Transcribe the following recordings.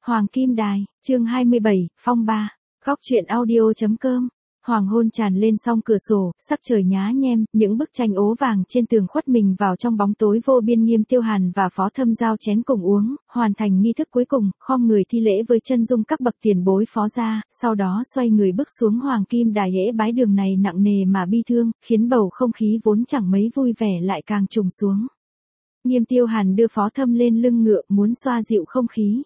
Hoàng Kim Đài, chương 27, phong ba. Góc truyện audio.com. Hoàng hôn tràn lên song cửa sổ, sắc trời nhá nhem, những bức tranh ố vàng trên tường khuất mình vào trong bóng tối vô biên. Nghiêm Tiêu Hàn và Phó Thâm giao chén cùng uống, hoàn thành nghi thức cuối cùng, khom người thi lễ với chân dung các bậc tiền bối Phó gia, sau đó xoay người bước xuống Hoàng Kim Đài. Lễ bái đường này nặng nề mà bi thương, khiến bầu không khí vốn chẳng mấy vui vẻ lại càng trùng xuống. Nghiêm Tiêu Hàn đưa Phó Thâm lên lưng ngựa, muốn xoa dịu không khí.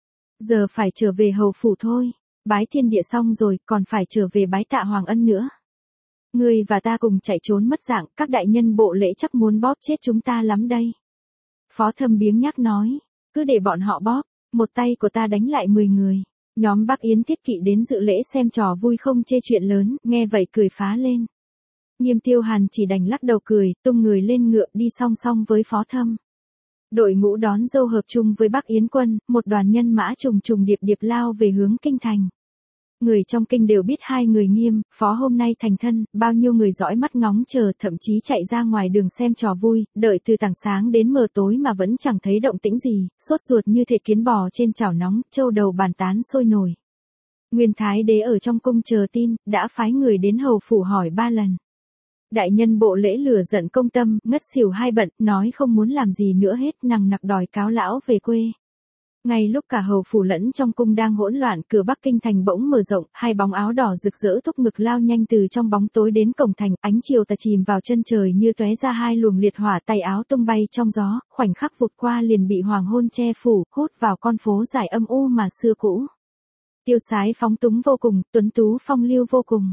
Giờ phải trở về hầu phủ thôi. Bái thiên địa xong rồi, còn phải trở về bái tạ Hoàng Ân nữa. Ngươi và ta cùng chạy trốn mất dạng, các đại nhân bộ lễ chắc muốn bóp chết chúng ta lắm đây. Phó Thâm biếng nhác nói, cứ để bọn họ bóp, một tay của ta đánh lại 10 người. Nhóm Bắc Yến Thiết Kỵ đến dự lễ xem trò vui không chê chuyện lớn, nghe vậy cười phá lên. Nghiêm Tiêu Hàn chỉ đành lắc đầu cười, tung người lên ngựa đi song song với Phó Thâm. Đội ngũ đón dâu hợp chung với Bắc Yến quân, một đoàn nhân mã trùng trùng điệp điệp lao về hướng kinh thành. Người trong kinh đều biết hai người Nghiêm, Phó hôm nay thành thân, bao nhiêu người dõi mắt ngóng chờ, thậm chí chạy ra ngoài đường xem trò vui, đợi từ tảng sáng đến mờ tối mà vẫn chẳng thấy động tĩnh gì, sốt ruột như thể kiến bò trên chảo nóng, châu đầu bàn tán sôi nổi. Nguyên Thái Đế ở trong cung chờ tin, đã phái người đến hầu phủ hỏi 3 lần. Đại nhân bộ lễ lửa giận công tâm, ngất xỉu hai bận, nói không muốn làm gì nữa hết, nằng nặc đòi cáo lão về quê. Ngay lúc cả hầu phủ lẫn trong cung đang hỗn loạn, cửa Bắc Kinh thành bỗng mở rộng, hai bóng áo đỏ rực rỡ thúc ngực lao nhanh từ trong bóng tối đến cổng thành, ánh chiều tà chìm vào chân trời như tóe ra hai luồng liệt hỏa, tay áo tung bay trong gió, khoảnh khắc vụt qua liền bị hoàng hôn che phủ, hút vào con phố dài âm u mà xưa cũ. Tiêu sái phóng túng vô cùng, tuấn tú phong lưu vô cùng.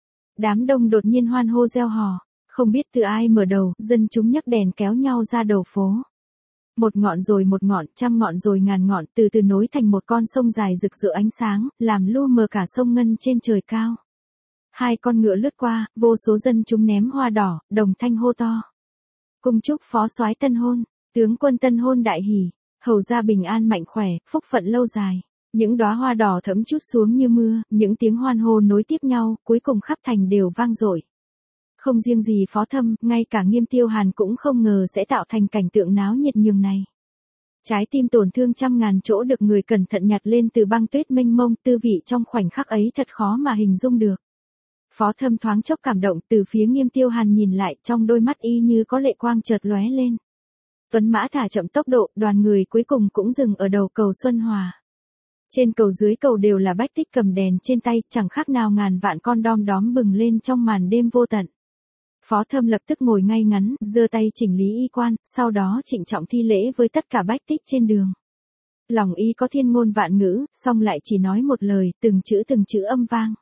Đám đông đột nhiên hoan hô reo hò, không biết từ ai mở đầu, dân chúng nhấc đèn kéo nhau ra đầu phố. Một ngọn rồi một ngọn, trăm ngọn rồi ngàn ngọn, từ từ nối thành một con sông dài rực rỡ ánh sáng, làm lu mờ cả sông ngân trên trời cao. Hai con ngựa lướt qua, vô số dân chúng ném hoa đỏ, đồng thanh hô to. Cung chúc phó soái tân hôn, tướng quân tân hôn đại hỷ, hầu gia bình an mạnh khỏe, phúc phận lâu dài. Những đóa hoa đỏ thẫm chút xuống như mưa, những tiếng hoan hô nối tiếp nhau, cuối cùng khắp thành đều vang dội. Không riêng gì Phó Thâm, ngay cả Nghiêm Tiêu Hàn cũng không ngờ sẽ tạo thành cảnh tượng náo nhiệt nhường này. Trái tim tổn thương trăm ngàn chỗ được người cẩn thận nhặt lên từ băng tuyết mênh mông, tư vị trong khoảnh khắc ấy thật khó mà hình dung được. Phó Thâm thoáng chốc cảm động, từ phía Nghiêm Tiêu Hàn nhìn lại, trong đôi mắt y như có lệ quang chợt lóe lên. Tuấn mã thả chậm tốc độ, đoàn người cuối cùng cũng dừng ở đầu cầu Xuân Hòa. Trên cầu dưới cầu đều là bách tích cầm đèn trên tay, chẳng khác nào ngàn vạn con đom đóm bừng lên trong màn đêm vô tận. Phó Thâm lập tức ngồi ngay ngắn, giơ tay chỉnh lý y quan, sau đó trịnh trọng thi lễ với tất cả bách tích trên đường. Lòng y có thiên ngôn vạn ngữ, song lại chỉ nói một lời, từng chữ âm vang.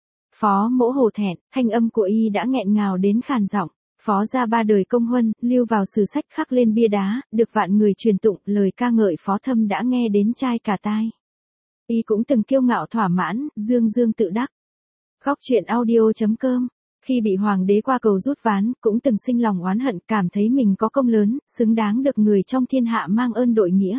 Phó mỗ hổ thẹn, thanh âm của y đã nghẹn ngào đến khàn giọng. Phó gia 3 đời công huân, lưu vào sử sách khắc lên bia đá, được vạn người truyền tụng, lời ca ngợi Phó Thâm đã nghe đến chai cả tai. Y cũng từng kiêu ngạo thỏa mãn, dương dương tự đắc. Góc truyện audio.com. Khi bị hoàng đế qua cầu rút ván, cũng từng sinh lòng oán hận, cảm thấy mình có công lớn, xứng đáng được người trong thiên hạ mang ơn đội nghĩa.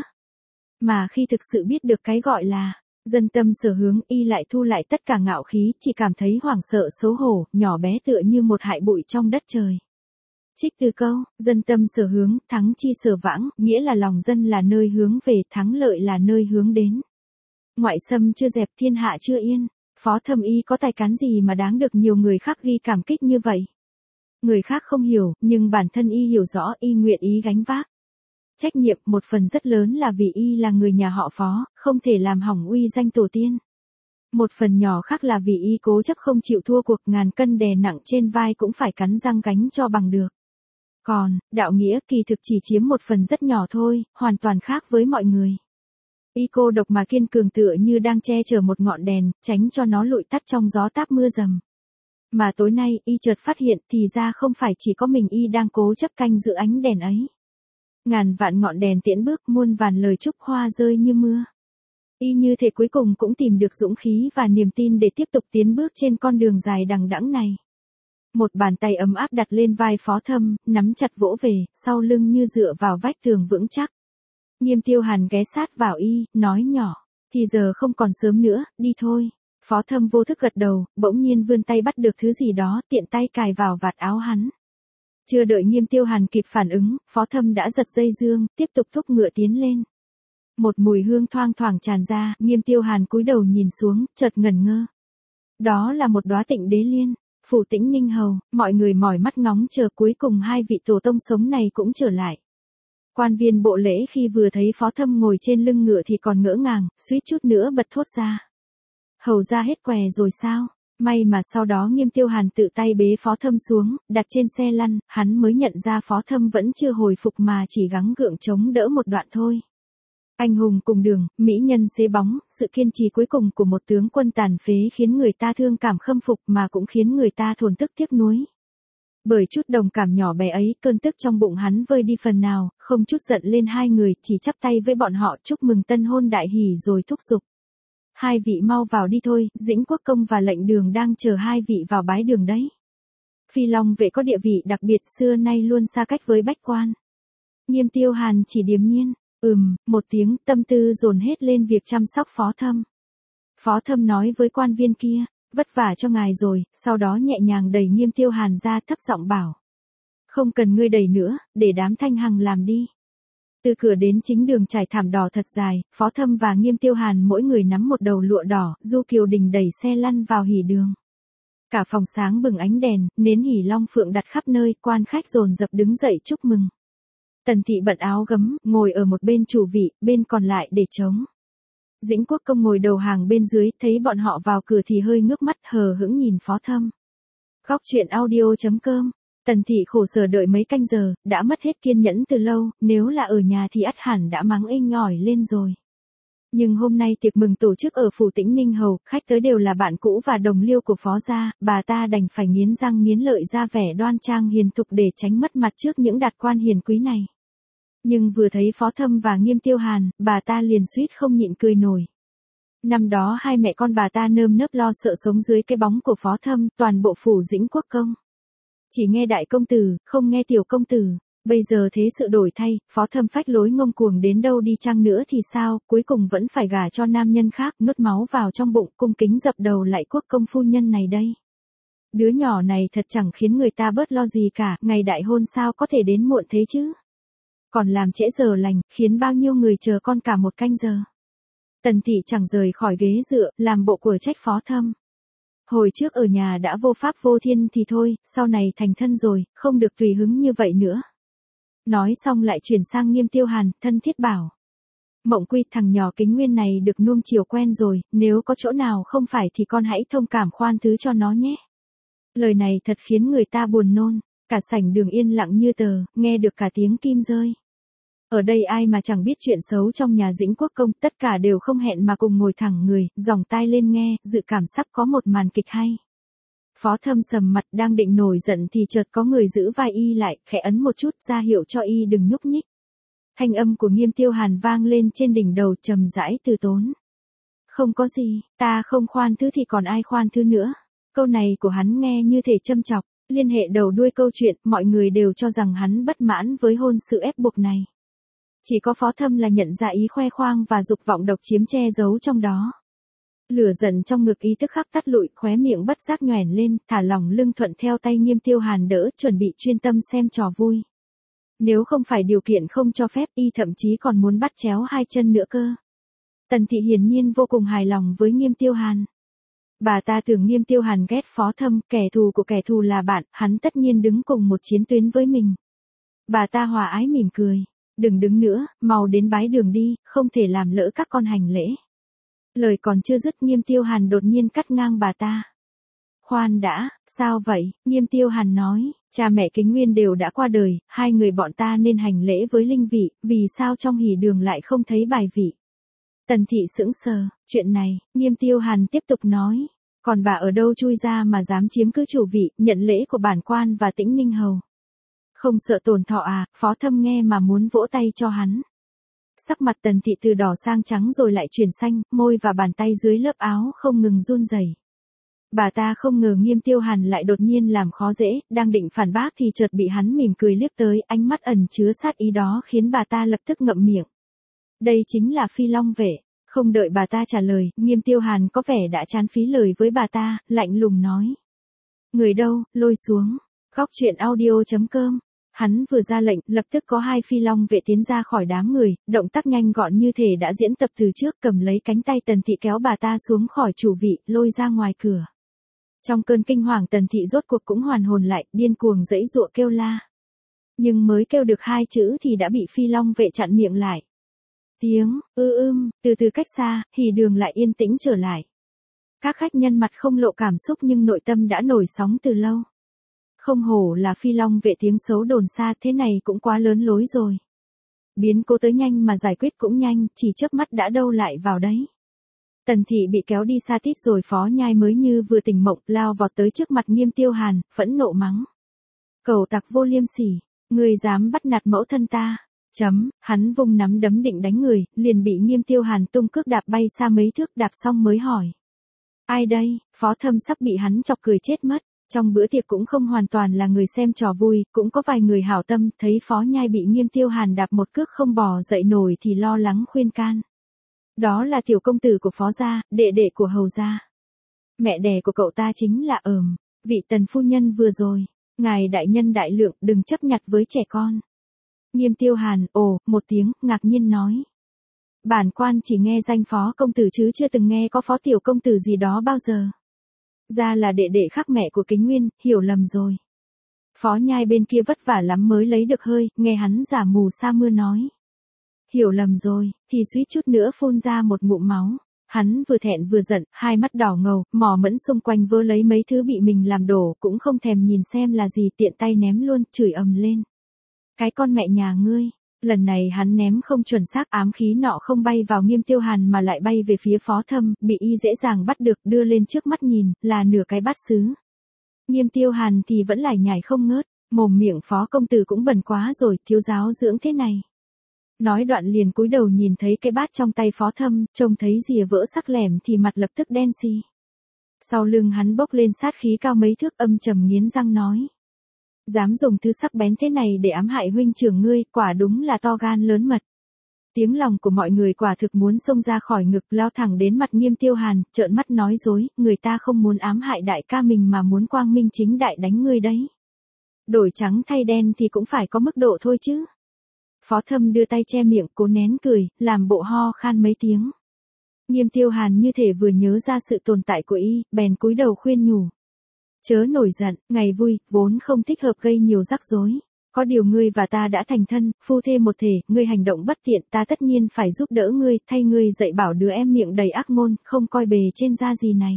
Mà khi thực sự biết được cái gọi là dân tâm sở hướng, y lại thu lại tất cả ngạo khí, chỉ cảm thấy hoảng sợ xấu hổ, nhỏ bé tựa như một hại bụi trong đất trời. Trích từ câu, dân tâm sở hướng, thắng chi sở vãng, nghĩa là lòng dân là nơi hướng về, thắng lợi là nơi hướng đến. Ngoại xâm chưa dẹp, thiên hạ chưa yên. Phó Thâm y có tài cán gì mà đáng được nhiều người khác ghi cảm kích như vậy? Người khác không hiểu, nhưng bản thân y hiểu rõ, y nguyện ý gánh vác. Trách nhiệm một phần rất lớn là vì y là người nhà họ Phó, không thể làm hỏng uy danh tổ tiên. Một phần nhỏ khác là vì y cố chấp không chịu thua cuộc, ngàn cân đè nặng trên vai cũng phải cắn răng gánh cho bằng được. Còn, đạo nghĩa kỳ thực chỉ chiếm một phần rất nhỏ thôi, hoàn toàn khác với mọi người. Y cô độc mà kiên cường tựa như đang che chở một ngọn đèn, tránh cho nó lụi tắt trong gió táp mưa rầm. Mà tối nay, y chợt phát hiện thì ra không phải chỉ có mình y đang cố chấp canh giữ ánh đèn ấy. Ngàn vạn ngọn đèn tiễn bước, muôn vàn lời chúc hoa rơi như mưa. Y như thể cuối cùng cũng tìm được dũng khí và niềm tin để tiếp tục tiến bước trên con đường dài đằng đẵng này. Một bàn tay ấm áp đặt lên vai Phó Thâm, nắm chặt vỗ về, sau lưng như dựa vào vách tường vững chắc. Nghiêm Tiêu Hàn ghé sát vào y, nói nhỏ, thì giờ không còn sớm nữa, đi thôi. Phó Thâm vô thức gật đầu, bỗng nhiên vươn tay bắt được thứ gì đó, tiện tay cài vào vạt áo hắn. Chưa đợi Nghiêm Tiêu Hàn kịp phản ứng, Phó Thâm đã giật dây dương, tiếp tục thúc ngựa tiến lên. Một mùi hương thoang thoảng tràn ra, Nghiêm Tiêu Hàn cúi đầu nhìn xuống, chợt ngẩn ngơ. Đó là một đóa Tịnh Đế Liên, phủ Tĩnh Ninh Hầu, mọi người mỏi mắt ngóng chờ cuối cùng hai vị tổ tông sống này cũng trở lại. Quan viên bộ lễ khi vừa thấy Phó Thâm ngồi trên lưng ngựa thì còn ngỡ ngàng, suýt chút nữa bật thốt ra. Hầu ra hết què rồi sao? May mà sau đó Nghiêm Tiêu Hàn tự tay bế Phó Thâm xuống, đặt trên xe lăn, hắn mới nhận ra Phó Thâm vẫn chưa hồi phục mà chỉ gắng gượng chống đỡ một đoạn thôi. Anh hùng cùng đường, mỹ nhân xế bóng, sự kiên trì cuối cùng của một tướng quân tàn phế khiến người ta thương cảm khâm phục mà cũng khiến người ta thổn thức tiếc nuối. Bởi chút đồng cảm nhỏ bé ấy, cơn tức trong bụng hắn vơi đi phần nào, không chút giận lên hai người, chỉ chắp tay với bọn họ chúc mừng tân hôn đại hỷ rồi thúc giục. Hai vị mau vào đi thôi, Dĩnh Quốc Công và lệnh đường đang chờ hai vị vào bái đường đấy. Phi Long vệ có địa vị đặc biệt xưa nay luôn xa cách với bách quan. Nghiêm Tiêu Hàn chỉ điềm nhiên, một tiếng, tâm tư dồn hết lên việc chăm sóc Phó Thâm. Phó Thâm nói với quan viên kia, vất vả cho ngài rồi, sau đó nhẹ nhàng đẩy Nghiêm Tiêu Hàn ra thấp giọng bảo. Không cần ngươi đẩy nữa, để đám Thanh Hằng làm đi. Từ cửa đến chính đường trải thảm đỏ thật dài, Phó Thâm và Nghiêm Tiêu Hàn mỗi người nắm một đầu lụa đỏ, Du Kiều Đình đẩy xe lăn vào hỉ đường. Cả phòng sáng bừng ánh đèn, nến hỉ long phượng đặt khắp nơi, quan khách dồn dập đứng dậy chúc mừng. Tần Thị bận áo gấm, ngồi ở một bên chủ vị, bên còn lại để trống. Dĩnh Quốc Công ngồi đầu hàng bên dưới, thấy bọn họ vào cửa thì hơi ngước mắt hờ hững nhìn Phó Thâm. Góc truyện audio.com. Tần Thị khổ sở đợi mấy canh giờ, đã mất hết kiên nhẫn từ lâu, nếu là ở nhà thì ắt hẳn đã mắng inh ỏi lên rồi. Nhưng hôm nay tiệc mừng tổ chức ở phủ Tĩnh Ninh Hầu, khách tới đều là bạn cũ và đồng liêu của Phó gia, bà ta đành phải nghiến răng nghiến lợi ra vẻ đoan trang hiền thục để tránh mất mặt trước những đạt quan hiền quý này. Nhưng vừa thấy Phó Thâm và Nghiêm Tiêu Hàn, bà ta liền suýt không nhịn cười nổi. Năm đó hai mẹ con bà ta nơm nớp lo sợ sống dưới cái bóng của Phó Thâm, toàn bộ phủ Dĩnh Quốc Công. Chỉ nghe đại công tử, không nghe tiểu công tử. Bây giờ thế sự đổi thay, Phó Thâm phách lối ngông cuồng đến đâu đi chăng nữa thì sao, cuối cùng vẫn phải gả cho nam nhân khác, nuốt máu vào trong bụng, cung kính dập đầu lại quốc công phu nhân này đây. Đứa nhỏ này thật chẳng khiến người ta bớt lo gì cả, ngày đại hôn sao có thể đến muộn thế chứ. Còn làm trễ giờ lành, khiến bao nhiêu người chờ con cả một canh giờ. Tần Thị chẳng rời khỏi ghế dựa, làm bộ của trách Phó Thâm. Hồi trước ở nhà đã vô pháp vô thiên thì thôi, sau này thành thân rồi, không được tùy hứng như vậy nữa. Nói xong lại chuyển sang Nghiêm Tiêu Hàn, thân thiết bảo. Mộng Quy, thằng nhỏ Kính Nguyên này được nuông chiều quen rồi, nếu có chỗ nào không phải thì con hãy thông cảm khoan thứ cho nó nhé. Lời này thật khiến người ta buồn nôn, cả sảnh đường yên lặng như tờ, nghe được cả tiếng kim rơi. Ở đây ai mà chẳng biết chuyện xấu trong nhà Dĩnh Quốc Công, tất cả đều không hẹn mà cùng ngồi thẳng người, dòng tai lên nghe, dự cảm sắp có một màn kịch hay. Phó Thâm sầm mặt đang định nổi giận thì chợt có người giữ vai y lại, khẽ ấn một chút ra hiệu cho y đừng nhúc nhích. Thanh âm của Nghiêm Tiêu Hàn vang lên trên đỉnh đầu trầm rãi từ tốn. Không có gì, ta không khoan thứ thì còn ai khoan thứ nữa. Câu này của hắn nghe như thể châm chọc, liên hệ đầu đuôi câu chuyện, mọi người đều cho rằng hắn bất mãn với hôn sự ép buộc này. Chỉ có Phó Thâm là nhận ra ý khoe khoang và dục vọng độc chiếm che giấu trong đó. Lửa giận trong ngực y tức khắc tắt lụi, khóe miệng bất giác nhoẻn lên, thả lỏng lưng thuận theo tay Nghiêm Tiêu Hàn đỡ, chuẩn bị chuyên tâm xem trò vui. Nếu không phải điều kiện không cho phép, y thậm chí còn muốn bắt chéo hai chân nữa cơ. Tần Thị hiển nhiên vô cùng hài lòng với Nghiêm Tiêu Hàn. Bà ta tưởng Nghiêm Tiêu Hàn ghét Phó Thâm, kẻ thù của kẻ thù là bạn, hắn tất nhiên đứng cùng một chiến tuyến với mình. Bà ta hòa ái mỉm cười. Đừng đứng nữa, mau đến bái đường đi, không thể làm lỡ các con hành lễ. Lời còn chưa dứt Nghiêm Tiêu Hàn đột nhiên cắt ngang bà ta. Khoan đã, sao vậy? Nghiêm Tiêu Hàn nói, cha mẹ Kính Nguyên đều đã qua đời, hai người bọn ta nên hành lễ với linh vị, vì sao trong hỉ đường lại không thấy bài vị? Tần Thị sững sờ, chuyện này, Nghiêm Tiêu Hàn tiếp tục nói, còn bà ở đâu chui ra mà dám chiếm cứ chủ vị, nhận lễ của bản quan và Tĩnh Ninh Hầu? Không sợ tổn thọ à? Phó Thâm nghe mà muốn vỗ tay cho hắn. Sắc mặt Tần Thị từ đỏ sang trắng rồi lại chuyển xanh, môi và bàn tay dưới lớp áo không ngừng run rẩy. Bà ta không ngờ Nghiêm Tiêu Hàn lại đột nhiên làm khó dễ, đang định phản bác thì chợt bị hắn mỉm cười liếc tới, ánh mắt ẩn chứa sát ý đó khiến bà ta lập tức ngậm miệng. Đây chính là Phi Long vệ. Không đợi bà ta trả lời, Nghiêm Tiêu Hàn có vẻ đã chán phí lời với bà ta, lạnh lùng nói. Người đâu, lôi xuống. Góc truyện audio.com Hắn vừa ra lệnh, lập tức có 2 phi long vệ tiến ra khỏi đám người, động tác nhanh gọn như thể đã diễn tập từ trước, cầm lấy cánh tay Tần Thị kéo bà ta xuống khỏi chủ vị, lôi ra ngoài cửa. Trong cơn kinh hoàng Tần Thị rốt cuộc cũng hoàn hồn lại, điên cuồng giãy giụa kêu la. Nhưng mới kêu được 2 chữ thì đã bị phi long vệ chặn miệng lại. Tiếng từ từ cách xa, hỉ đường lại yên tĩnh trở lại. Các khách nhân mặt không lộ cảm xúc nhưng nội tâm đã nổi sóng từ lâu. Không hổ là phi long vệ, tiếng xấu đồn xa, thế này cũng quá lớn lối rồi. Biến cố tới nhanh mà giải quyết cũng nhanh, chỉ chớp mắt đã đâu lại vào đấy. Tần Thị bị kéo đi xa tít rồi Phó Nhai mới như vừa tỉnh mộng, lao vọt tới trước mặt Nghiêm Tiêu Hàn, phẫn nộ mắng. Cẩu tặc vô liêm sỉ, ngươi dám bắt nạt mẫu thân ta. Hắn vung nắm đấm định đánh người, liền bị Nghiêm Tiêu Hàn tung cước đạp bay xa mấy thước, đạp xong mới hỏi. Ai đây? Phó Thâm sắp bị hắn chọc cười chết mất. Trong bữa tiệc cũng không hoàn toàn là người xem trò vui, cũng có vài người hảo tâm, thấy Phó Nhai bị Nghiêm Tiêu Hàn đạp một cước không bò dậy nổi thì lo lắng khuyên can. Đó là tiểu công tử của Phó gia, đệ đệ của Hầu gia. Mẹ đẻ của cậu ta chính là vị Tần phu nhân vừa rồi. Ngài đại nhân đại lượng, đừng chấp nhặt với trẻ con. Nghiêm Tiêu Hàn, một tiếng, ngạc nhiên nói. Bản quan chỉ nghe danh Phó công tử chứ chưa từng nghe có Phó tiểu công tử gì đó bao giờ. Ra là đệ đệ khác mẹ của Kính Nguyên, hiểu lầm rồi. Phó Nhai bên kia vất vả lắm mới lấy được hơi, nghe hắn giả mù sa mưa nói. Hiểu lầm rồi, thì suýt chút nữa phun ra một ngụm máu. Hắn vừa thẹn vừa giận, hai mắt đỏ ngầu, mò mẫm xung quanh vơ lấy mấy thứ bị mình làm đổ, cũng không thèm nhìn xem là gì, tiện tay ném luôn, chửi ầm lên. Cái con mẹ nhà ngươi. Lần này hắn ném không chuẩn xác, ám khí nọ không bay vào Nghiêm Tiêu Hàn mà lại bay về phía Phó Thâm, bị y dễ dàng bắt được, đưa lên trước mắt nhìn, là nửa cái bát sứ. Nghiêm Tiêu Hàn thì vẫn lải nhải không ngớt, mồm miệng Phó công tử cũng bẩn quá rồi, thiếu giáo dưỡng thế này. Nói đoạn liền cúi đầu nhìn thấy cái bát trong tay Phó Thâm, trông thấy rìa vỡ sắc lẻm thì mặt lập tức đen xì. Sau lưng hắn bốc lên sát khí cao mấy thước, âm trầm nghiến răng nói. Dám dùng thứ sắc bén thế này để ám hại huynh trưởng ngươi, quả đúng là to gan lớn mật. Tiếng lòng của mọi người quả thực muốn xông ra khỏi ngực, lao thẳng đến mặt Nghiêm Tiêu Hàn, trợn mắt nói dối, người ta không muốn ám hại đại ca mình mà muốn quang minh chính đại đánh ngươi đấy. Đổi trắng thay đen thì cũng phải có mức độ thôi chứ. Phó Thâm đưa tay che miệng, cố nén cười, làm bộ ho khan mấy tiếng. Nghiêm Tiêu Hàn như thể vừa nhớ ra sự tồn tại của y, bèn cúi đầu khuyên nhủ. Chớ nổi giận, ngày vui, vốn không thích hợp gây nhiều rắc rối. Có điều ngươi và ta đã thành thân, phu thê một thể, ngươi hành động bất tiện, ta tất nhiên phải giúp đỡ ngươi, thay ngươi dạy bảo đứa em miệng đầy ác ngôn, không coi bề trên da gì này.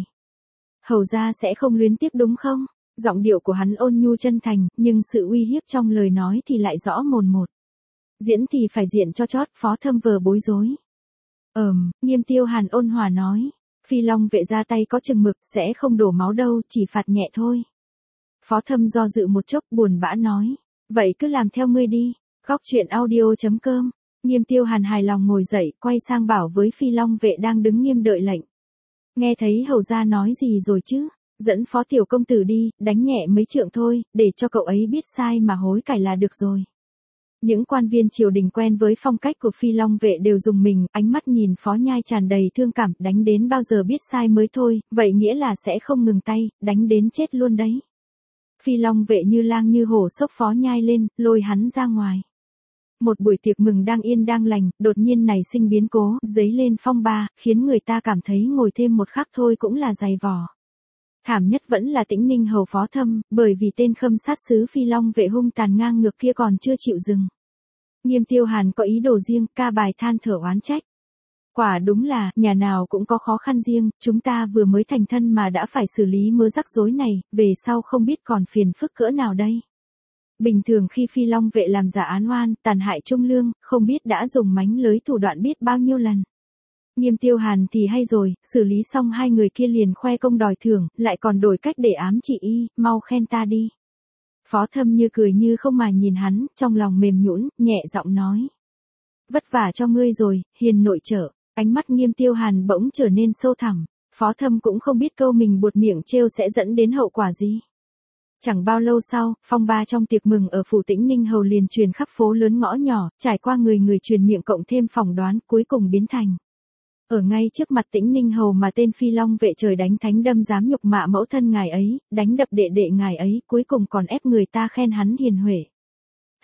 Hầu ra sẽ không luyến tiếc đúng không? Giọng điệu của hắn ôn nhu chân thành, nhưng sự uy hiếp trong lời nói thì lại rõ mồn một. Diễn thì phải diện cho chót, Phó Thâm vờ bối rối. Nghiêm Tiêu Hàn ôn hòa nói. Phi Long vệ ra tay có chừng mực, sẽ không đổ máu đâu, chỉ phạt nhẹ thôi. Phó Thâm do dự một chốc, buồn bã nói. Vậy cứ làm theo ngươi đi. Góc truyện audio.com. Nghiêm Tiêu Hàn hài lòng ngồi dậy, quay sang bảo với Phi Long vệ đang đứng nghiêm đợi lệnh. Nghe thấy hầu gia nói gì rồi chứ? Dẫn Phó tiểu công tử đi, đánh nhẹ mấy trượng thôi, để cho cậu ấy biết sai mà hối cải là được rồi. Những quan viên triều đình quen với phong cách của Phi Long vệ đều dùng mình, ánh mắt nhìn Phó Nhai tràn đầy thương cảm, đánh đến bao giờ biết sai mới thôi, vậy nghĩa là sẽ không ngừng tay, đánh đến chết luôn đấy. Phi Long vệ như lang như hổ xốc Phó Nhai lên, lôi hắn ra ngoài. Một buổi tiệc mừng đang yên đang lành, đột nhiên nảy sinh biến cố, dấy lên phong ba, khiến người ta cảm thấy ngồi thêm một khắc thôi cũng là dày vò. Thảm nhất vẫn là Tĩnh Ninh hầu Phó Thâm, bởi vì tên khâm sát sứ Phi Long vệ hung tàn ngang ngược kia còn chưa chịu dừng. Nghiêm Tiêu Hàn có ý đồ riêng, ca bài than thở oán trách. Quả đúng là, nhà nào cũng có khó khăn riêng, chúng ta vừa mới thành thân mà đã phải xử lý mớ rắc rối này, về sau không biết còn phiền phức cỡ nào đây. Bình thường khi Phi Long vệ làm giả án oan, tàn hại trung lương, không biết đã dùng mánh lới thủ đoạn biết bao nhiêu lần. Nghiêm Tiêu Hàn thì hay rồi, xử lý xong hai người kia liền khoe công đòi thưởng, lại còn đổi cách để ám chỉ y, mau khen ta đi. Phó Thâm như cười như không mà nhìn hắn, trong lòng mềm nhũn, nhẹ giọng nói. Vất vả cho ngươi rồi, hiền nội trợ. Ánh mắt Nghiêm Tiêu Hàn bỗng trở nên sâu thẳm. Phó Thâm cũng không biết câu mình buột miệng trêu sẽ dẫn đến hậu quả gì. Chẳng bao lâu sau, phong ba trong tiệc mừng ở phủ Tĩnh Ninh hầu liền truyền khắp phố lớn ngõ nhỏ, trải qua người người truyền miệng cộng thêm phỏng đoán, cuối cùng biến thành. Ở ngay trước mặt Tĩnh Ninh hầu mà tên Phi Long vệ trời đánh thánh đâm dám nhục mạ mẫu thân ngài ấy, đánh đập đệ đệ ngài ấy, cuối cùng còn ép người ta khen hắn hiền huệ.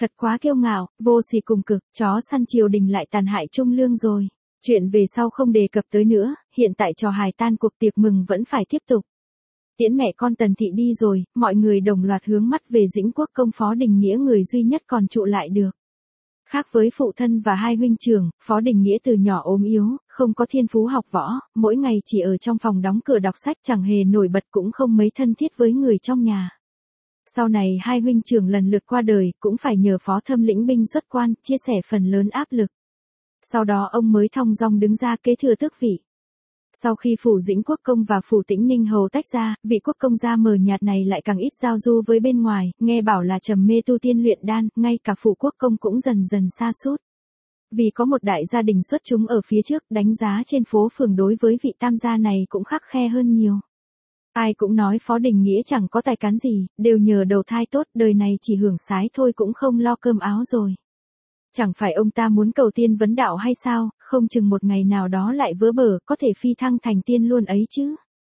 Thật quá kiêu ngạo, vô sỉ cùng cực, chó săn triều đình lại tàn hại trung lương rồi. Chuyện về sau không đề cập tới nữa, hiện tại trò hài tan cuộc tiệc mừng vẫn phải tiếp tục. Tiễn mẹ con Tần Thị đi rồi, mọi người đồng loạt hướng mắt về Dĩnh Quốc công Phó Đình Nghĩa, người duy nhất còn trụ lại được. Khác với phụ thân và hai huynh trưởng, Phó Đình Nghĩa từ nhỏ ốm yếu, không có thiên phú học võ, mỗi ngày chỉ ở trong phòng đóng cửa đọc sách, chẳng hề nổi bật, cũng không mấy thân thiết với người trong nhà. Sau này hai huynh trưởng lần lượt qua đời, cũng phải nhờ Phó Thâm lĩnh binh xuất quan, chia sẻ phần lớn áp lực. Sau đó ông mới thong dong đứng ra kế thừa tước vị. Sau khi phủ Dĩnh Quốc công và phủ Tĩnh Ninh hầu tách ra, vị quốc công gia mờ nhạt này lại càng ít giao du với bên ngoài, nghe bảo là trầm mê tu tiên luyện đan, ngay cả phủ quốc công cũng dần dần sa sút. Vì có một đại gia đình xuất chúng ở phía trước, đánh giá trên phố phường đối với vị tam gia này cũng khắt khe hơn nhiều. Ai cũng nói Phó Đình Nghĩa chẳng có tài cán gì, đều nhờ đầu thai tốt, đời này chỉ hưởng sái thôi cũng không lo cơm áo rồi. Chẳng phải ông ta muốn cầu tiên vấn đạo hay sao, không chừng một ngày nào đó lại vỡ bờ, có thể phi thăng thành tiên luôn ấy chứ.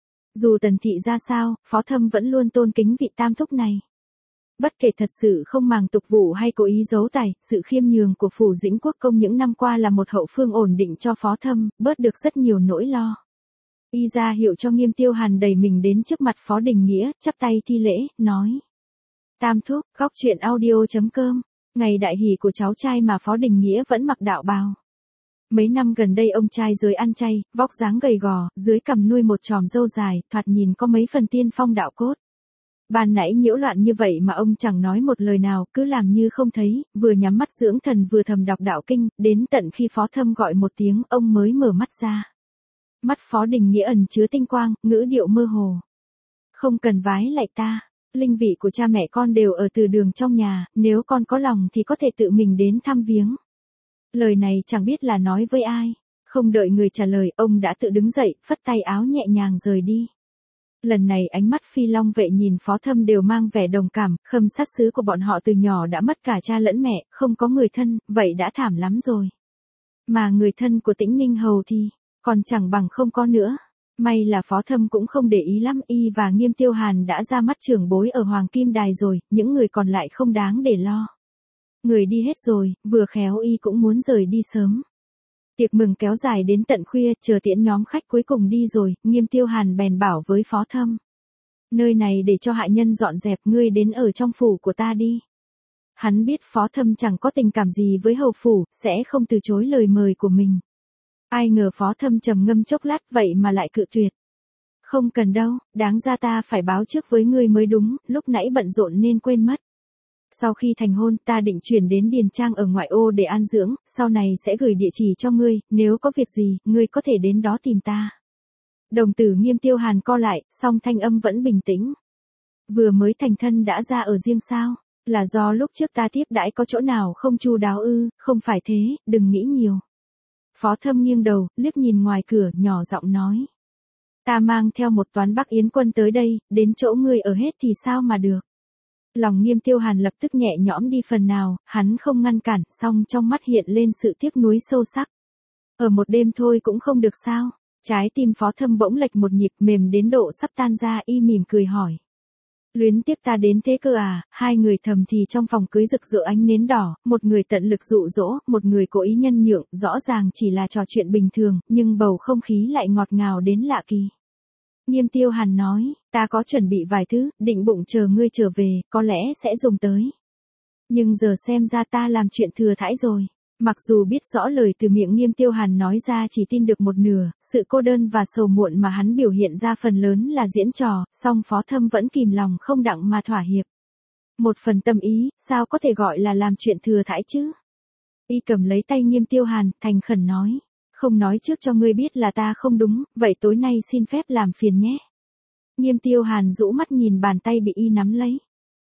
Dù Tần Thị ra sao, Phó Thâm vẫn luôn tôn kính vị tam thúc này. Bất kể thật sự không màng tục vụ hay cố ý giấu tài, sự khiêm nhường của phủ Dĩnh Quốc công những năm qua là một hậu phương ổn định cho Phó Thâm, bớt được rất nhiều nỗi lo. Y ra hiệu cho Nghiêm Tiêu Hàn đẩy mình đến trước mặt Phó Đình Nghĩa, chắp tay thi lễ, nói. Tam thúc, góc truyện audio.com. Ngày đại hỷ của cháu trai mà Phó Đình Nghĩa vẫn mặc đạo bào. Mấy năm gần đây ông trai giới ăn chay, vóc dáng gầy gò, dưới cằm nuôi một chòm râu dài, thoạt nhìn có mấy phần tiên phong đạo cốt. Ban nãy nhiễu loạn như vậy mà ông chẳng nói một lời nào, cứ làm như không thấy, vừa nhắm mắt dưỡng thần vừa thầm đọc đạo kinh, đến tận khi Phó Thâm gọi một tiếng, ông mới mở mắt ra. Mắt Phó Đình Nghĩa ẩn chứa tinh quang, ngữ điệu mơ hồ. Không cần vái lại ta. Linh vị của cha mẹ con đều ở từ đường trong nhà, nếu con có lòng thì có thể tự mình đến thăm viếng. Lời này chẳng biết là nói với ai. Không đợi người trả lời, ông đã tự đứng dậy, phất tay áo nhẹ nhàng rời đi. Lần này ánh mắt Phi Long vệ nhìn Phó Thâm đều mang vẻ đồng cảm, Khâm sát xứ của bọn họ từ nhỏ đã mất cả cha lẫn mẹ, không có người thân, vậy đã thảm lắm rồi. Mà người thân của Tĩnh Ninh hầu thì, còn chẳng bằng không có nữa. May là Phó Thâm cũng không để ý lắm, y và Nghiêm Tiêu Hàn đã ra mắt trưởng bối ở Hoàng Kim Đài rồi, những người còn lại không đáng để lo. Người đi hết rồi, vừa khéo y cũng muốn rời đi sớm. Tiệc mừng kéo dài đến tận khuya, chờ tiễn nhóm khách cuối cùng đi rồi, Nghiêm Tiêu Hàn bèn bảo với Phó Thâm. Nơi này để cho hạ nhân dọn dẹp, ngươi đến ở trong phủ của ta đi. Hắn biết Phó Thâm chẳng có tình cảm gì với hầu phủ, sẽ không từ chối lời mời của mình. Ai ngờ Phó Thâm trầm ngâm chốc lát vậy mà lại cự tuyệt. Không cần đâu, đáng ra ta phải báo trước với ngươi mới đúng, lúc nãy bận rộn nên quên mất. Sau khi thành hôn ta định chuyển đến Điền Trang ở ngoại ô để an dưỡng, sau này sẽ gửi địa chỉ cho ngươi, nếu có việc gì, ngươi có thể đến đó tìm ta. Đồng tử Nghiêm Tiêu Hàn co lại, song thanh âm vẫn bình tĩnh. Vừa mới thành thân đã ra ở riêng sao, là do lúc trước ta tiếp đãi có chỗ nào không chu đáo ư, không phải thế, đừng nghĩ nhiều. Phó Thâm nghiêng đầu, liếc nhìn ngoài cửa, nhỏ giọng nói. Ta mang theo một toán Bắc Yến quân tới đây, đến chỗ ngươi ở hết thì sao mà được. Lòng Nghiêm Tiêu Hàn lập tức nhẹ nhõm đi phần nào, hắn không ngăn cản, song trong mắt hiện lên sự tiếc nuối sâu sắc. Ở một đêm thôi cũng không được sao. Trái tim Phó Thâm bỗng lệch một nhịp, mềm đến độ sắp tan ra, y mỉm cười hỏi. Luyến tiếc ta đến thế cơ à? Hai người thầm thì trong phòng cưới rực rỡ ánh nến đỏ, một người tận lực dụ dỗ, một người cố ý nhân nhượng, rõ ràng chỉ là trò chuyện bình thường, nhưng bầu không khí lại ngọt ngào đến lạ kỳ. Nghiêm Tiêu Hàn nói, ta có chuẩn bị vài thứ, định bụng chờ ngươi trở về, có lẽ sẽ dùng tới. Nhưng giờ xem ra ta làm chuyện thừa thãi rồi. Mặc dù biết rõ lời từ miệng Nghiêm Tiêu Hàn nói ra chỉ tin được một nửa, sự cô đơn và sầu muộn mà hắn biểu hiện ra phần lớn là diễn trò, song Phó Thâm vẫn kìm lòng không đặng mà thỏa hiệp. Một phần tâm ý, sao có thể gọi là làm chuyện thừa thãi chứ? Y cầm lấy tay Nghiêm Tiêu Hàn, thành khẩn nói. Không nói trước cho ngươi biết là ta không đúng, vậy tối nay xin phép làm phiền nhé. Nghiêm Tiêu Hàn rũ mắt nhìn bàn tay bị y nắm lấy.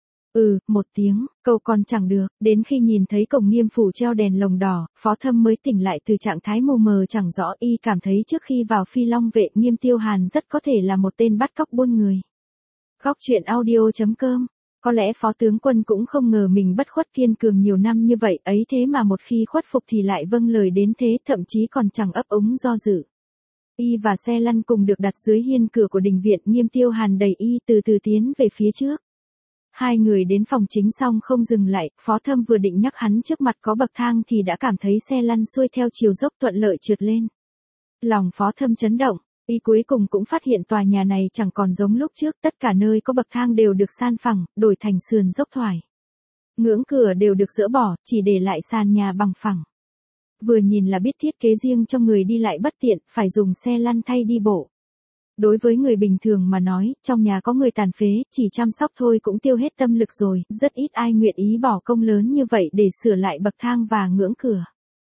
Một tiếng, câu còn chẳng được, đến khi nhìn thấy cổng Nghiêm phủ treo đèn lồng đỏ, Phó Thâm mới tỉnh lại từ trạng thái mù mờ chẳng rõ, y cảm thấy trước khi vào Phi Long vệ Nghiêm Tiêu Hàn rất có thể là một tên bắt cóc buôn người. Góc truyện audio.com. Có lẽ Phó tướng quân cũng không ngờ mình bất khuất kiên cường nhiều năm như vậy, ấy thế mà một khi khuất phục thì lại vâng lời đến thế, thậm chí còn chẳng ấp úng do dự. Y và xe lăn cùng được đặt dưới hiên cửa của đình viện, Nghiêm Tiêu Hàn đẩy y từ từ tiến về phía trước. Hai người đến phòng chính xong không dừng lại, Phó Thâm vừa định nhắc hắn trước mặt có bậc thang thì đã cảm thấy xe lăn xuôi theo chiều dốc thuận lợi trượt lên. Lòng Phó Thâm chấn động, y cuối cùng cũng phát hiện tòa nhà này chẳng còn giống lúc trước, tất cả nơi có bậc thang đều được san phẳng, đổi thành sườn dốc thoải. Ngưỡng cửa đều được dỡ bỏ, chỉ để lại sàn nhà bằng phẳng. Vừa nhìn là biết thiết kế riêng cho người đi lại bất tiện, phải dùng xe lăn thay đi bộ. Đối với người bình thường mà nói, trong nhà có người tàn phế, chỉ chăm sóc thôi cũng tiêu hết tâm lực rồi, rất ít ai nguyện ý bỏ công lớn như vậy để sửa lại bậc thang và ngưỡng cửa.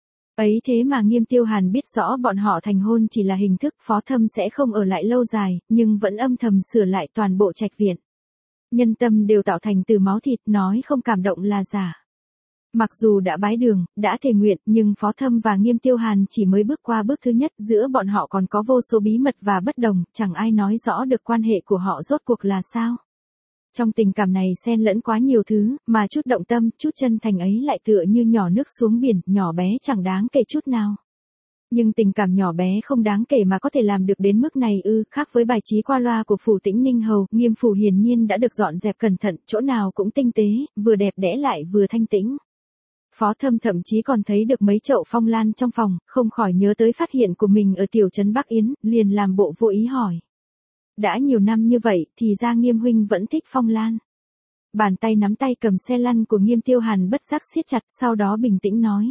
Ấy thế mà Nghiêm Tiêu Hàn biết rõ bọn họ thành hôn chỉ là hình thức, Phó Thâm sẽ không ở lại lâu dài, nhưng vẫn âm thầm sửa lại toàn bộ trạch viện. Nhân tâm đều tạo thành từ máu thịt, nói không cảm động là giả. Mặc dù đã bái đường, đã thề nguyện, nhưng Phó Thâm và Nghiêm Tiêu Hàn chỉ mới bước qua bước thứ nhất, giữa bọn họ còn có vô số bí mật và bất đồng, chẳng ai nói rõ được quan hệ của họ rốt cuộc là sao. Trong tình cảm này xen lẫn quá nhiều thứ, mà chút động tâm, chút chân thành ấy lại tựa như nhỏ nước xuống biển, nhỏ bé chẳng đáng kể chút nào. Nhưng tình cảm nhỏ bé không đáng kể mà có thể làm được đến mức này ư, khác với bài trí qua loa của phủ Tĩnh Ninh Hầu, Nghiêm phủ hiển nhiên đã được dọn dẹp cẩn thận, chỗ nào cũng tinh tế, vừa đẹp đẽ lại vừa thanh tĩnh. Phó Thâm thậm chí còn thấy được mấy chậu phong lan trong phòng, không khỏi nhớ tới phát hiện của mình ở tiểu trấn Bắc Yến, liền làm bộ vô ý hỏi. Đã nhiều năm như vậy, thì ra Nghiêm huynh vẫn thích phong lan. Bàn tay nắm tay cầm xe lăn của Nghiêm Tiêu Hàn bất giác siết chặt, sau đó bình tĩnh nói.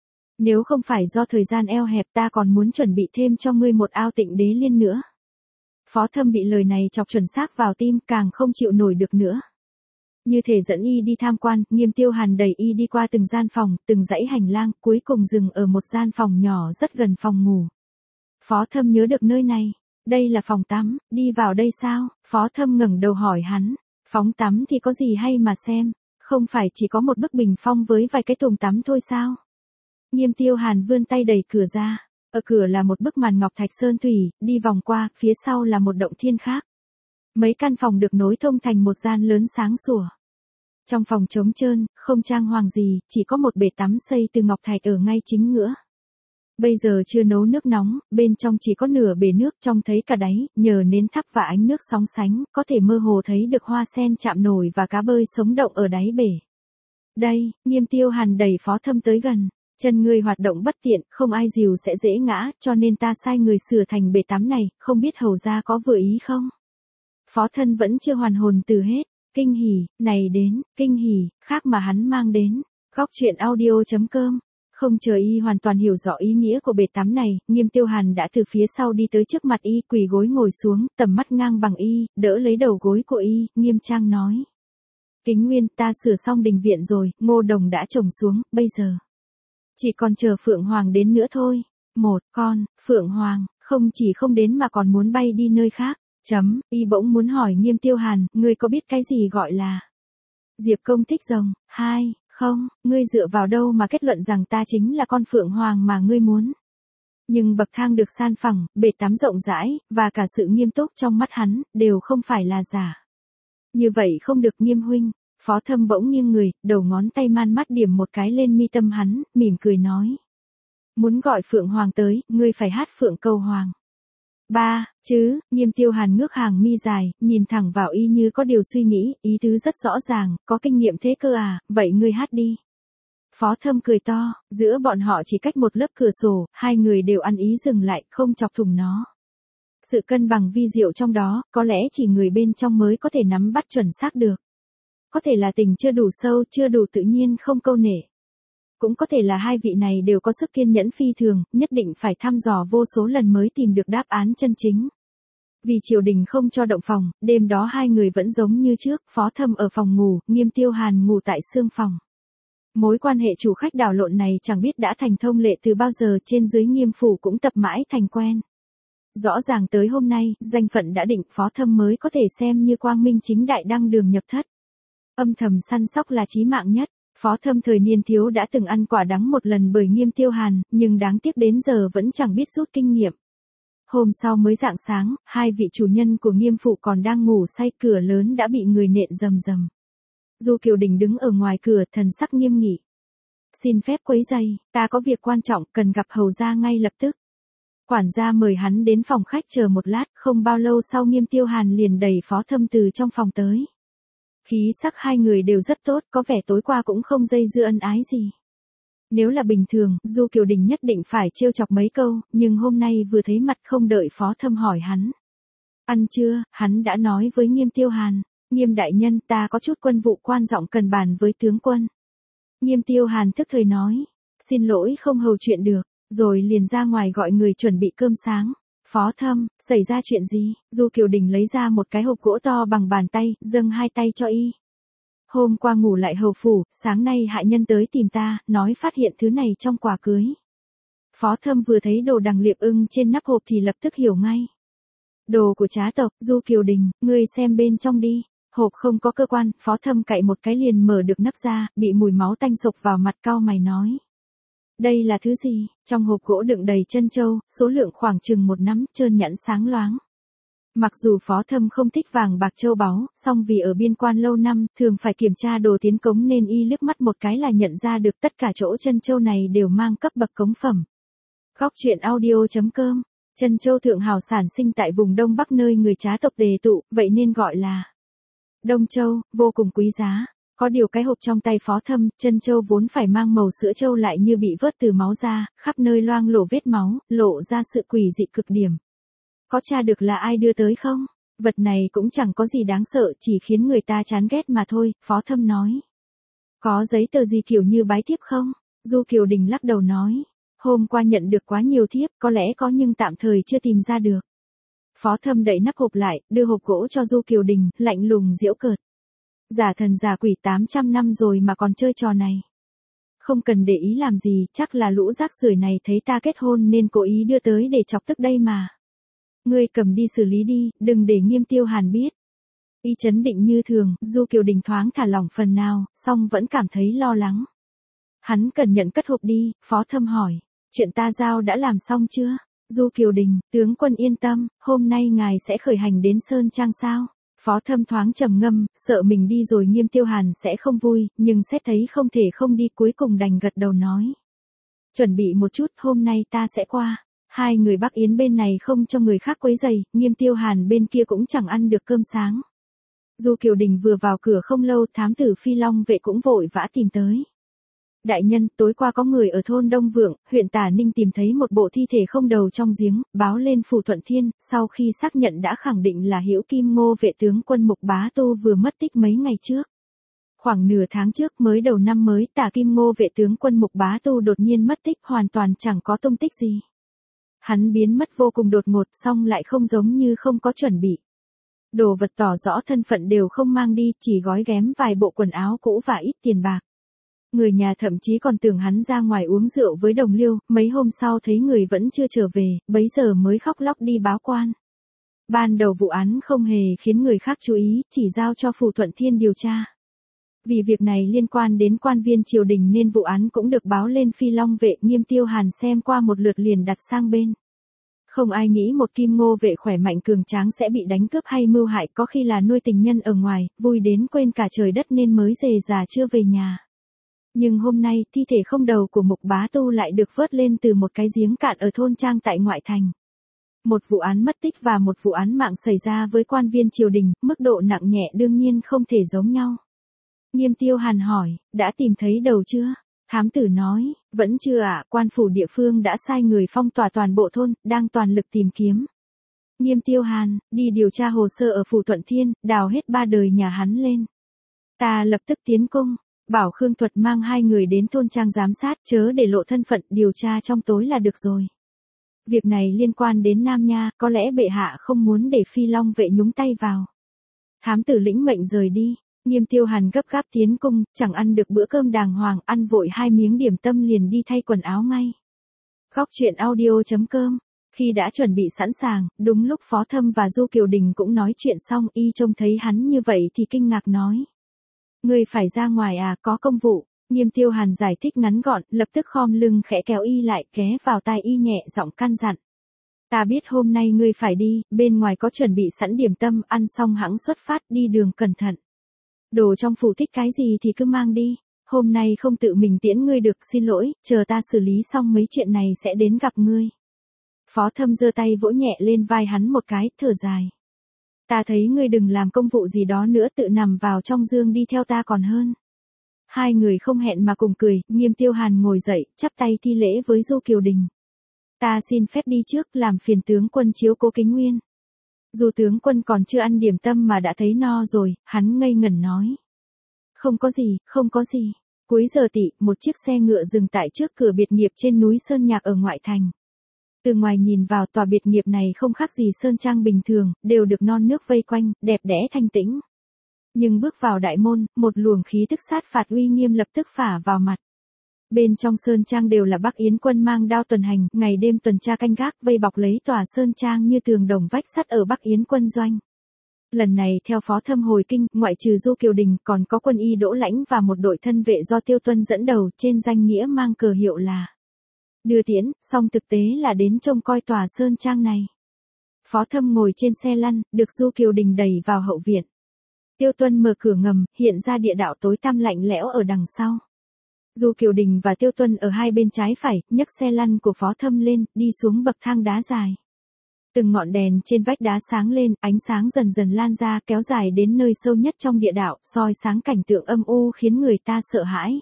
Nếu không phải do thời gian eo hẹp ta còn muốn chuẩn bị thêm cho ngươi một ao Tịnh Đế Liên nữa. Phó Thâm bị lời này chọc chuẩn xác vào tim, càng không chịu nổi được nữa. Như thể dẫn y đi tham quan, Nghiêm Tiêu Hàn đẩy y đi qua từng gian phòng, từng dãy hành lang, cuối cùng dừng ở một gian phòng nhỏ rất gần phòng ngủ. Phó Thâm nhớ được nơi này. Đây là phòng tắm, đi vào đây sao? Phó Thâm ngẩng đầu hỏi hắn. Phóng tắm thì có gì hay mà xem, không phải chỉ có một bức bình phong với vài cái thùng tắm thôi sao? Nghiêm Tiêu Hàn vươn tay đẩy cửa ra. Ở cửa là một bức màn ngọc thạch sơn thủy, đi vòng qua, phía sau là một động thiên khác. Mấy căn phòng được nối thông thành một gian lớn sáng sủa. Trong phòng trống trơn, không trang hoàng gì, chỉ có một bể tắm xây từ ngọc thạch ở ngay chính giữa. Bây giờ chưa nấu nước nóng, bên trong chỉ có nửa bể nước, trông thấy cả đáy, nhờ nến thắp và ánh nước sóng sánh, có thể mơ hồ thấy được hoa sen chạm nổi và cá bơi sống động ở đáy bể. Đây, Nghiêm Tiêu Hàn đẩy Phó Thâm tới gần. Chân ngươi hoạt động bất tiện, không ai dìu sẽ dễ ngã, cho nên ta sai người sửa thành bể tắm này, không biết hầu gia có vừa ý không? Phó Thân vẫn chưa hoàn hồn từ hết. Kinh hỉ, này đến, kinh hỉ, khác mà hắn mang đến. Góc truyện audio.com. Không chờ y hoàn toàn hiểu rõ ý nghĩa của bể tắm này, Nghiêm Tiêu Hàn đã từ phía sau đi tới trước mặt y, quỳ gối ngồi xuống, tầm mắt ngang bằng y, đỡ lấy đầu gối của y, nghiêm trang nói. Kính Nguyên, ta sửa xong đình viện rồi, ngô đồng đã trồng xuống, bây giờ chỉ còn chờ Phượng Hoàng đến nữa thôi. Một con, Phượng Hoàng, không chỉ không đến mà còn muốn bay đi nơi khác. Y bỗng muốn hỏi Nghiêm Tiêu Hàn, ngươi có biết cái gì gọi là Diệp công thích rồng? Hai, không, ngươi dựa vào đâu mà kết luận rằng ta chính là con Phượng Hoàng mà ngươi muốn? Nhưng bậc thang được san phẳng, bể tắm rộng rãi, và cả sự nghiêm túc trong mắt hắn, đều không phải là giả. Như vậy không được Nghiêm huynh. Phó Thâm bỗng nghiêng người, đầu ngón tay man mắt điểm một cái lên mi tâm hắn, mỉm cười nói. Muốn gọi Phượng Hoàng tới, ngươi phải hát Phượng Cầu Hoàng. Ba, chứ, Nghiêm Tiêu Hàn ngước hàng mi dài, nhìn thẳng vào y như có điều suy nghĩ, ý tứ rất rõ ràng, có kinh nghiệm thế cơ à, vậy ngươi hát đi. Phó Thâm cười to, giữa bọn họ chỉ cách một lớp cửa sổ, hai người đều ăn ý dừng lại, không chọc thủng nó. Sự cân bằng vi diệu trong đó, có lẽ chỉ người bên trong mới có thể nắm bắt chuẩn xác được. Có thể là tình chưa đủ sâu, chưa đủ tự nhiên không câu nệ. Cũng có thể là hai vị này đều có sức kiên nhẫn phi thường, nhất định phải thăm dò vô số lần mới tìm được đáp án chân chính. Vì triều đình không cho động phòng, đêm đó hai người vẫn giống như trước, Phó Thâm ở phòng ngủ, Nghiêm Tiêu Hàn ngủ tại xương phòng. Mối quan hệ chủ khách đảo lộn này chẳng biết đã thành thông lệ từ bao giờ, trên dưới Nghiêm phủ cũng tập mãi thành quen. Rõ ràng tới hôm nay, danh phận đã định, Phó Thâm mới có thể xem như quang minh chính đại đăng đường nhập thất. Âm thầm săn sóc là chí mạng nhất. Phó Thâm thời niên thiếu đã từng ăn quả đắng một lần bởi Nghiêm Tiêu Hàn, nhưng đáng tiếc đến giờ vẫn chẳng biết rút kinh nghiệm. Hôm sau mới rạng sáng, hai vị chủ nhân của Nghiêm phủ còn đang ngủ say, cửa lớn đã bị người nện rầm rầm. Du Kiều Đình đứng ở ngoài cửa, thần sắc nghiêm nghị. Xin phép quấy rầy, ta có việc quan trọng, cần gặp hầu gia ngay lập tức. Quản gia mời hắn đến phòng khách chờ một lát, không bao lâu sau Nghiêm Tiêu Hàn liền đẩy Phó Thâm từ trong phòng tới. Khí sắc hai người đều rất tốt, có vẻ tối qua cũng không dây dưa ân ái gì. Nếu là bình thường, Du Kiều Đình nhất định phải trêu chọc mấy câu, nhưng hôm nay vừa thấy mặt không đợi Phó Thâm hỏi hắn. Ăn chưa, hắn đã nói với Nghiêm Tiêu Hàn. Nghiêm đại nhân, ta có chút quân vụ quan trọng cần bàn với tướng quân. Nghiêm Tiêu Hàn thức thời nói. Xin lỗi không hầu chuyện được, rồi liền ra ngoài gọi người chuẩn bị cơm sáng. Phó Thâm, xảy ra chuyện gì? Du Kiều Đình lấy ra một cái hộp gỗ to bằng bàn tay, dâng hai tay cho y. Hôm qua ngủ lại hầu phủ, sáng nay hạ nhân tới tìm ta, nói phát hiện thứ này trong quà cưới. Phó Thâm vừa thấy đồ đằng liệp ưng trên nắp hộp thì lập tức hiểu ngay. Đồ của trá tộc, Du Kiều Đình, ngươi xem bên trong đi. Hộp không có cơ quan, Phó Thâm cạy một cái liền mở được nắp ra, bị mùi máu tanh sộc vào mặt, cau mày nói. Đây là thứ gì? Trong hộp gỗ đựng đầy trân châu, số lượng khoảng chừng một nắm, trơn nhẵn sáng loáng. Mặc dù Phó Thâm không thích vàng bạc châu báu, song vì ở biên quan lâu năm, thường phải kiểm tra đồ tiến cống nên y liếc mắt một cái là nhận ra được tất cả chỗ trân châu này đều mang cấp bậc cống phẩm. Góc truyện audio.com. Trân châu thượng hào sản sinh tại vùng Đông Bắc nơi người trá tộc đề tụ, vậy nên gọi là Đông Châu, vô cùng quý giá. Có điều cái hộp trong tay Phó Thâm, trân châu vốn phải mang màu sữa châu lại như bị vớt từ máu ra, khắp nơi loang lổ vết máu, lộ ra sự quỷ dị cực điểm. Có tra được là ai đưa tới không? Vật này cũng chẳng có gì đáng sợ, chỉ khiến người ta chán ghét mà thôi, Phó Thâm nói. Có giấy tờ gì kiểu như bái thiếp không? Du Kiều Đình lắc đầu nói. Hôm qua nhận được quá nhiều thiếp, có lẽ có nhưng tạm thời chưa tìm ra được. Phó Thâm đậy nắp hộp lại, đưa hộp gỗ cho Du Kiều Đình, lạnh lùng giễu cợt. Giả thần giả quỷ 800 năm rồi mà còn chơi trò này. Không cần để ý làm gì, chắc là lũ rác rưởi này thấy ta kết hôn nên cố ý đưa tới để chọc tức đây mà. Ngươi cầm đi xử lý đi, đừng để Nghiêm Tiêu Hàn biết. Y chấn định như thường, Du Kiều Đình thoáng thả lỏng phần nào, song vẫn cảm thấy lo lắng. Hắn cần nhận cất hộp đi, Phó Thâm hỏi. Chuyện ta giao đã làm xong chưa? Du Kiều Đình, tướng quân yên tâm, hôm nay ngài sẽ khởi hành đến Sơn Trang sao? Phó Thâm thoáng trầm ngâm, sợ mình đi rồi Nghiêm Tiêu Hàn sẽ không vui, nhưng xét thấy không thể không đi cuối cùng đành gật đầu nói. Chuẩn bị một chút, hôm nay ta sẽ qua. Hai người Bắc Yến bên này không cho người khác quấy rầy, Nghiêm Tiêu Hàn bên kia cũng chẳng ăn được cơm sáng. Du Kiều Đình vừa vào cửa không lâu, thám tử Phi Long vệ cũng vội vã tìm tới. Đại nhân, tối qua có người ở thôn Đông Vượng, huyện Tả Ninh tìm thấy một bộ thi thể không đầu trong giếng, báo lên phủ Thuận Thiên, sau khi xác nhận đã khẳng định là Hữu Kim Ngô vệ tướng quân Mục Bá Tu vừa mất tích mấy ngày trước. Khoảng nửa tháng trước mới đầu năm mới, Tả Kim Ngô vệ tướng quân Mục Bá Tu đột nhiên mất tích, hoàn toàn chẳng có tung tích gì. Hắn biến mất vô cùng đột ngột, song lại không giống như không có chuẩn bị. Đồ vật tỏ rõ thân phận đều không mang đi, chỉ gói ghém vài bộ quần áo cũ và ít tiền bạc. Người nhà thậm chí còn tưởng hắn ra ngoài uống rượu với đồng liêu, mấy hôm sau thấy người vẫn chưa trở về, bấy giờ mới khóc lóc đi báo quan. Ban đầu vụ án không hề khiến người khác chú ý, chỉ giao cho phủ Thuận Thiên điều tra. Vì việc này liên quan đến quan viên triều đình nên vụ án cũng được báo lên Phi Long vệ, Nghiêm Tiêu Hàn xem qua một lượt liền đặt sang bên. Không ai nghĩ một Kim Ngô vệ khỏe mạnh cường tráng sẽ bị đánh cướp hay mưu hại, có khi là nuôi tình nhân ở ngoài, vui đến quên cả trời đất nên mới rề rà chưa về nhà. Nhưng hôm nay, thi thể không đầu của Mục Bá Tu lại được vớt lên từ một cái giếng cạn ở thôn Trang tại ngoại thành. Một vụ án mất tích và một vụ án mạng xảy ra với quan viên triều đình, mức độ nặng nhẹ đương nhiên không thể giống nhau. Nghiêm Tiêu Hàn hỏi, đã tìm thấy đầu chưa? Thám tử nói, vẫn chưa ạ, quan phủ địa phương đã sai người phong tỏa toàn bộ thôn, đang toàn lực tìm kiếm. Nghiêm Tiêu Hàn, đi điều tra hồ sơ ở phủ Thuận Thiên, đào hết 3 đời nhà hắn lên. Ta lập tức tiến cung. Bảo Khương Thuật mang 2 người đến thôn Trang giám sát, chớ để lộ thân phận, điều tra trong tối là được rồi. Việc này liên quan đến Nam Nha, có lẽ bệ hạ không muốn để Phi Long vệ nhúng tay vào. Thám tử lĩnh mệnh rời đi, Nghiêm Tiêu Hàn gấp gáp tiến cung, chẳng ăn được bữa cơm đàng hoàng, ăn vội 2 miếng điểm tâm liền đi thay quần áo ngay. Góc truyện audio.com. Khi đã chuẩn bị sẵn sàng, đúng lúc Phó Thâm và Du Kiều Đình cũng nói chuyện xong, y trông thấy hắn như vậy thì kinh ngạc nói. Ngươi phải ra ngoài à, có công vụ. Nghiêm Tiêu Hàn giải thích ngắn gọn, lập tức khom lưng khẽ kéo y lại, ghé vào tai y nhẹ giọng căn dặn. Ta biết hôm nay ngươi phải đi, bên ngoài có chuẩn bị sẵn điểm tâm, ăn xong hẵng xuất phát, đi đường cẩn thận. Đồ trong phủ thích cái gì thì cứ mang đi, hôm nay không tự mình tiễn ngươi được, xin lỗi, chờ ta xử lý xong mấy chuyện này sẽ đến gặp ngươi. Phó Thâm giơ tay vỗ nhẹ lên vai hắn một cái, thở dài. Ta thấy ngươi đừng làm công vụ gì đó nữa, tự nằm vào trong giường đi theo ta còn hơn. Hai người không hẹn mà cùng cười, Nghiêm Tiêu Hàn ngồi dậy, chắp tay thi lễ với Du Kiều Đình. Ta xin phép đi trước, làm phiền tướng quân chiếu cố Kính Nguyên. Dù tướng quân còn chưa ăn điểm tâm mà đã thấy no rồi, hắn ngây ngẩn nói. Không có gì, không có gì. Cuối giờ tị, một chiếc xe ngựa dừng tại trước cửa biệt nghiệp trên núi Sơn Nhạc ở ngoại thành. Từ ngoài nhìn vào, tòa biệt nghiệp này không khác gì sơn trang bình thường, đều được non nước vây quanh, đẹp đẽ thanh tĩnh. Nhưng bước vào đại môn, một luồng khí tức sát phạt uy nghiêm lập tức phả vào mặt. Bên trong sơn trang đều là Bắc Yến quân mang đao tuần hành, ngày đêm tuần tra canh gác, vây bọc lấy tòa sơn trang như tường đồng vách sắt ở Bắc Yến quân doanh. Lần này theo Phó Thâm hồi kinh, ngoại trừ Du Kiều Đình còn có quân y Đỗ Lãnh và một đội thân vệ do Tiêu Tuân dẫn đầu, trên danh nghĩa mang cờ hiệu là đưa tiễn, song thực tế là đến trông coi tòa sơn trang này. Phó Thâm ngồi trên xe lăn, được Du Kiều Đình đẩy vào hậu viện. Tiêu Tuân mở cửa ngầm, hiện ra địa đạo tối tăm lạnh lẽo ở đằng sau. Du Kiều Đình và Tiêu Tuân ở hai bên trái phải, nhấc xe lăn của Phó Thâm lên, đi xuống bậc thang đá dài. Từng ngọn đèn trên vách đá sáng lên, ánh sáng dần dần lan ra, kéo dài đến nơi sâu nhất trong địa đạo, soi sáng cảnh tượng âm u khiến người ta sợ hãi.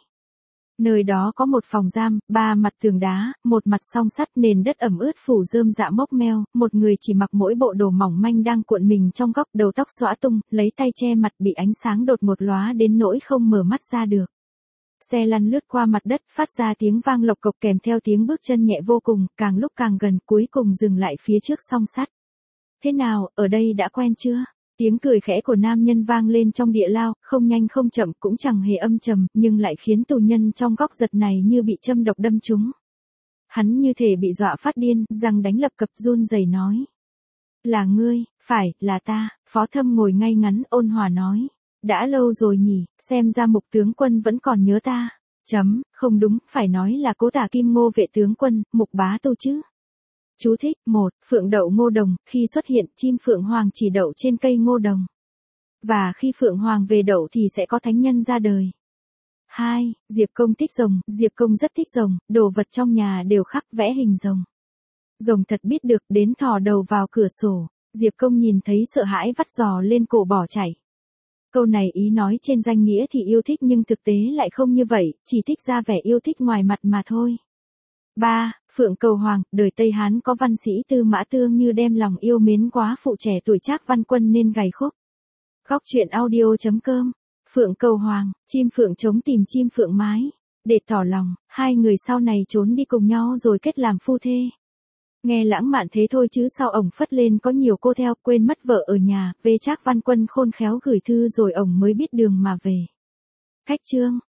Nơi đó có một phòng giam, ba mặt tường đá, một mặt song sắt, nền đất ẩm ướt phủ rơm rạ mốc meo, một người chỉ mặc mỗi bộ đồ mỏng manh đang cuộn mình trong góc, đầu tóc xõa tung, lấy tay che mặt, bị ánh sáng đột ngột lóa đến nỗi không mở mắt ra được. Xe lăn lướt qua mặt đất, phát ra tiếng vang lộc cộc kèm theo tiếng bước chân nhẹ vô cùng, càng lúc càng gần, cuối cùng dừng lại phía trước song sắt. Thế nào, ở đây đã quen chưa? Tiếng cười khẽ của nam nhân vang lên trong địa lao, không nhanh không chậm, cũng chẳng hề âm trầm, nhưng lại khiến tù nhân trong góc giật này như bị châm độc đâm trúng. Hắn như thể bị dọa phát điên, răng đánh lập cập run rẩy nói. Là ngươi, phải, là ta. Phó Thâm ngồi ngay ngắn, ôn hòa nói. Đã lâu rồi nhỉ, xem ra Mục tướng quân vẫn còn nhớ ta. Không đúng, phải nói là Cố Tả Kim Ngô vệ tướng quân, Mục bá tu chứ. Chú thích, 1. Phượng đậu ngô đồng, khi xuất hiện, chim phượng hoàng chỉ đậu trên cây ngô đồng. Và khi phượng hoàng về đậu thì sẽ có thánh nhân ra đời. 2. Diệp Công thích rồng, Diệp Công rất thích rồng, đồ vật trong nhà đều khắc vẽ hình rồng. Rồng thật biết được, đến thò đầu vào cửa sổ, Diệp Công nhìn thấy sợ hãi vắt giò lên cổ bỏ chạy. Câu này ý nói trên danh nghĩa thì yêu thích nhưng thực tế lại không như vậy, chỉ thích ra vẻ yêu thích ngoài mặt mà thôi. 3. Phượng Cầu Hoàng, đời Tây Hán có văn sĩ Tư Mã Tương như đem lòng yêu mến quá phụ trẻ tuổi Trác Văn Quân nên gầy khúc. Góc truyện audio.com. Phượng Cầu Hoàng, chim phượng trống tìm chim phượng mái. Để tỏ lòng, hai người sau này trốn đi cùng nhau rồi kết làm phu thê. Nghe lãng mạn thế thôi chứ sao ổng phất lên có nhiều cô theo, quên mất vợ ở nhà, về Trác Văn Quân khôn khéo gửi thư rồi ổng mới biết đường mà về. Cách chương.